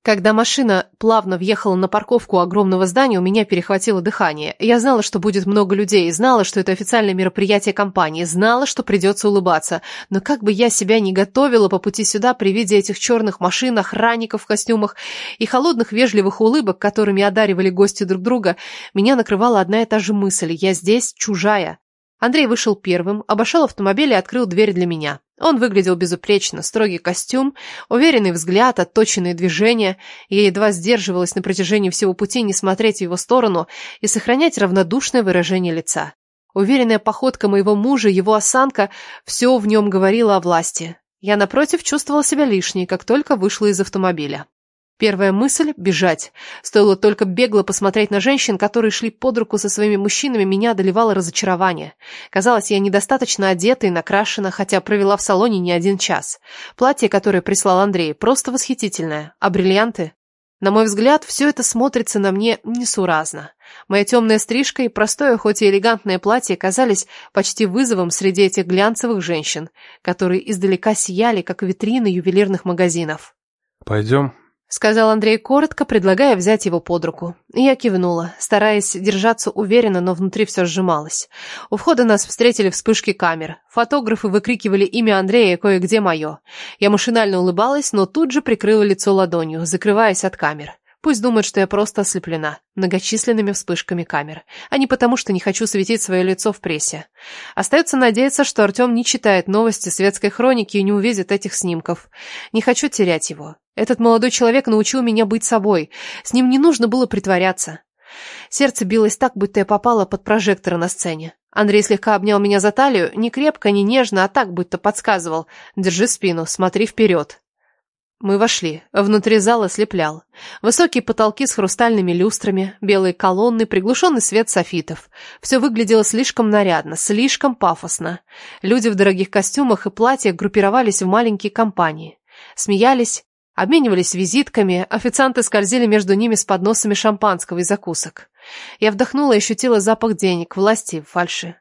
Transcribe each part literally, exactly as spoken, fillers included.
Когда машина плавно въехала на парковку огромного здания, у меня перехватило дыхание. Я знала, что будет много людей, знала, что это официальное мероприятие компании, знала, что придется улыбаться. Но как бы я себя ни готовила по пути сюда при виде этих черных машин, охранников в костюмах и холодных вежливых улыбок, которыми одаривали гости друг друга, меня накрывала одна и та же мысль: я здесь чужая. Андрей вышел первым, обошел автомобиль и открыл дверь для меня. Он выглядел безупречно, строгий костюм, уверенный взгляд, отточенные движения. Я едва сдерживалась на протяжении всего пути не смотреть в его сторону и сохранять равнодушное выражение лица. Уверенная походка моего мужа, его осанка – все в нем говорило о власти. Я, напротив, чувствовала себя лишней, как только вышла из автомобиля. Первая мысль – бежать. Стоило только бегло посмотреть на женщин, которые шли под руку со своими мужчинами, меня одолевало разочарование. Казалось, я недостаточно одета и накрашена, хотя провела в салоне не один час. Платье, которое прислал Андрей, просто восхитительное. А бриллианты? На мой взгляд, все это смотрится на мне несуразно. Моя темная стрижка и простое, хоть и элегантное платье казались почти вызовом среди этих глянцевых женщин, которые издалека сияли, как витрины ювелирных магазинов. «Пойдем», — сказал Андрей коротко, предлагая взять его под руку. Я кивнула, стараясь держаться уверенно, но внутри все сжималось. У входа нас встретили вспышки камер. Фотографы выкрикивали имя Андрея и кое-где мое. Я машинально улыбалась, но тут же прикрыла лицо ладонью, закрываясь от камер. Пусть думают, что я просто ослеплена многочисленными вспышками камер, а не потому, что не хочу светить свое лицо в прессе. Остается надеяться, что Артем не читает новости светской хроники и не увидит этих снимков. Не хочу терять его. Этот молодой человек научил меня быть собой. С ним не нужно было притворяться. Сердце билось так, будто я попала под прожекторы на сцене. Андрей слегка обнял меня за талию, не крепко, не нежно, а так, будто подсказывал: «Держи спину, смотри вперед». Мы вошли. Внутри зала ослеплял. Высокие потолки с хрустальными люстрами, белые колонны, приглушенный свет софитов. Все выглядело слишком нарядно, слишком пафосно. Люди в дорогих костюмах и платьях группировались в маленькие компании. Смеялись, обменивались визитками, официанты скользили между ними с подносами шампанского и закусок. Я вдохнула и ощутила запах денег, власти и фальши.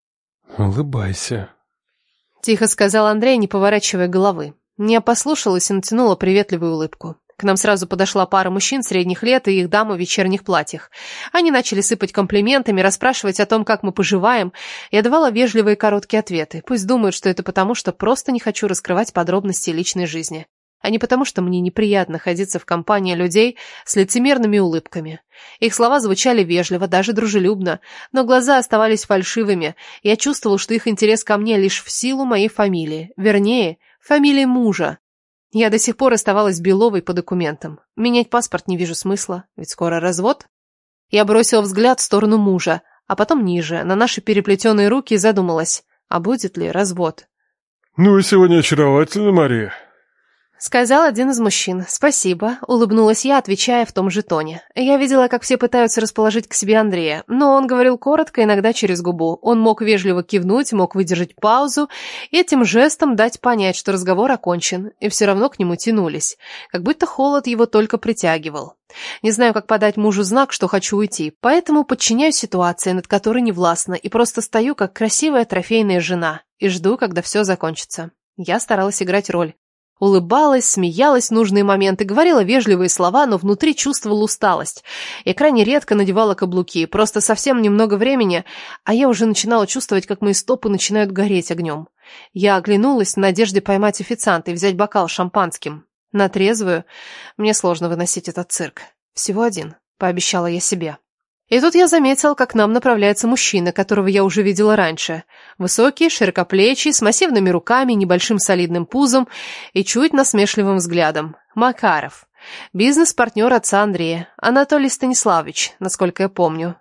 «Улыбайся», — тихо сказал Андрей, не поворачивая головы. Я послушалась и натянула приветливую улыбку. К нам сразу подошла пара мужчин средних лет и их дамы в вечерних платьях. Они начали сыпать комплиментами, расспрашивать о том, как мы поживаем. Я давала вежливые короткие ответы. Пусть думают, что это потому, что просто не хочу раскрывать подробности личной жизни, а не потому, что мне неприятно находиться в компании людей с лицемерными улыбками. Их слова звучали вежливо, даже дружелюбно, но глаза оставались фальшивыми. Я чувствовала, что их интерес ко мне лишь в силу моей фамилии, вернее, фамилии мужа. Я до сих пор оставалась Беловой по документам. Менять паспорт не вижу смысла, ведь скоро развод. Я бросила взгляд в сторону мужа, а потом ниже, на наши переплетенные руки, и задумалась, а будет ли развод. «Ну, вы сегодня очаровательны, Мария», — сказал один из мужчин. «Спасибо», — улыбнулась я, отвечая в том же тоне. Я видела, как все пытаются расположить к себе Андрея, но он говорил коротко, иногда через губу. Он мог вежливо кивнуть, мог выдержать паузу и этим жестом дать понять, что разговор окончен, и все равно к нему тянулись, как будто холод его только притягивал. Не знаю, как подать мужу знак, что хочу уйти, поэтому подчиняюсь ситуации, над которой не властна, и просто стою, как красивая трофейная жена, и жду, когда все закончится. Я старалась играть роль. Улыбалась, смеялась в нужные моменты, говорила вежливые слова, но внутри чувствовала усталость. Я крайне редко надевала каблуки, просто совсем немного времени, а я уже начинала чувствовать, как мои стопы начинают гореть огнем. Я оглянулась в надежде поймать официанта и взять бокал с шампанским. На трезвую мне сложно выносить этот цирк. Всего один, пообещала я себе. И тут я заметила, как к нам направляется мужчина, которого я уже видела раньше. Высокий, широкоплечий, с массивными руками, небольшим солидным пузом и чуть насмешливым взглядом. Макаров. Бизнес-партнер отца Андрея. Анатолий Станиславович, насколько я помню.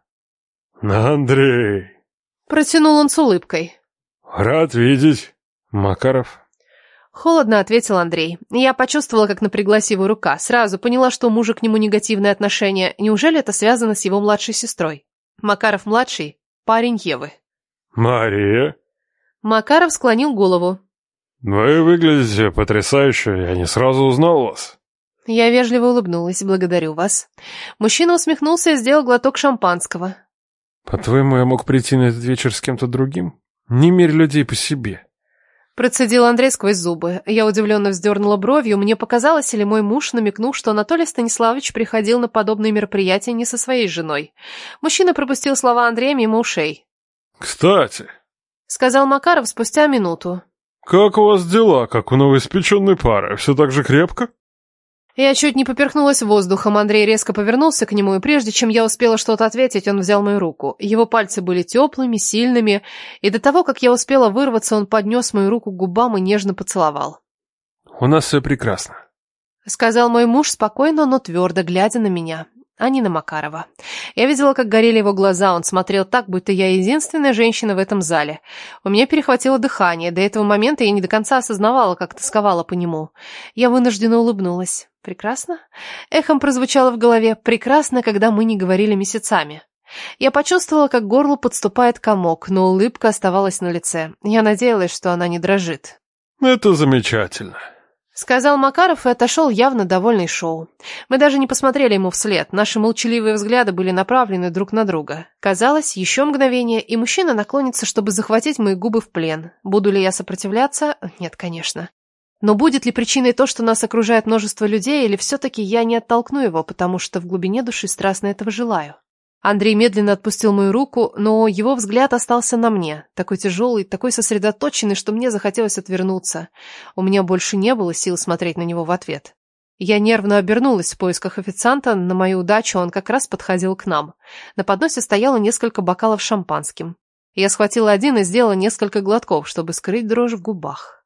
«Андрей!» Протянул он с улыбкой. «Рад видеть, Макаров». Холодно ответил Андрей. Я почувствовала, как напряглась его рука. Сразу поняла, что у мужа к нему негативное отношение. Неужели это связано с его младшей сестрой? Макаров-младший – парень Евы. «Мария?» Макаров склонил голову. «Вы выглядите потрясающе, я не сразу узнал вас». Я вежливо улыбнулась. «Благодарю вас». Мужчина усмехнулся и сделал глоток шампанского. «По-твоему, я мог прийти на этот вечер с кем-то другим? Не мерь людей по себе». Процедил Андрей сквозь зубы. Я удивленно вздернула бровью. Мне показалось, или мой муж намекнул, что Анатолий Станиславович приходил на подобные мероприятия не со своей женой. Мужчина пропустил слова Андрея мимо ушей. «Кстати», — сказал Макаров спустя минуту. «как у вас дела, как у новоиспеченной пары? Все так же крепко?» Я чуть не поперхнулась воздухом. Андрей резко повернулся к нему, и прежде чем я успела что-то ответить, он взял мою руку. Его пальцы были теплыми, сильными, и до того, как я успела вырваться, он поднес мою руку к губам и нежно поцеловал. «У нас все прекрасно», — сказал мой муж спокойно, но твердо, глядя на меня, а не на Макарова. Я видела, как горели его глаза, он смотрел так, будто я единственная женщина в этом зале. У меня перехватило дыхание, до этого момента я не до конца осознавала, как тосковала по нему. Я вынужденно улыбнулась. Прекрасно? Эхом прозвучало в голове. Прекрасно, когда мы не говорили месяцами. Я почувствовала, как к горлу подступает комок, но улыбка оставалась на лице. Я надеялась, что она не дрожит. «Это замечательно», — сказал Макаров и отошел, явно довольный шоу. Мы даже не посмотрели ему вслед. Наши молчаливые взгляды были направлены друг на друга. Казалось, еще мгновение, и мужчина наклонится, чтобы захватить мои губы в плен. Буду ли я сопротивляться? Нет, конечно. Но будет ли причиной то, что нас окружает множество людей, или все-таки я не оттолкну его, потому что в глубине души страстно этого желаю? Андрей медленно отпустил мою руку, но его взгляд остался на мне, такой тяжелый, такой сосредоточенный, что мне захотелось отвернуться. У меня больше не было сил смотреть на него в ответ. Я нервно обернулась в поисках официанта, на мою удачу он как раз подходил к нам. На подносе стояло несколько бокалов шампанским. Я схватила один и сделала несколько глотков, чтобы скрыть дрожь в губах.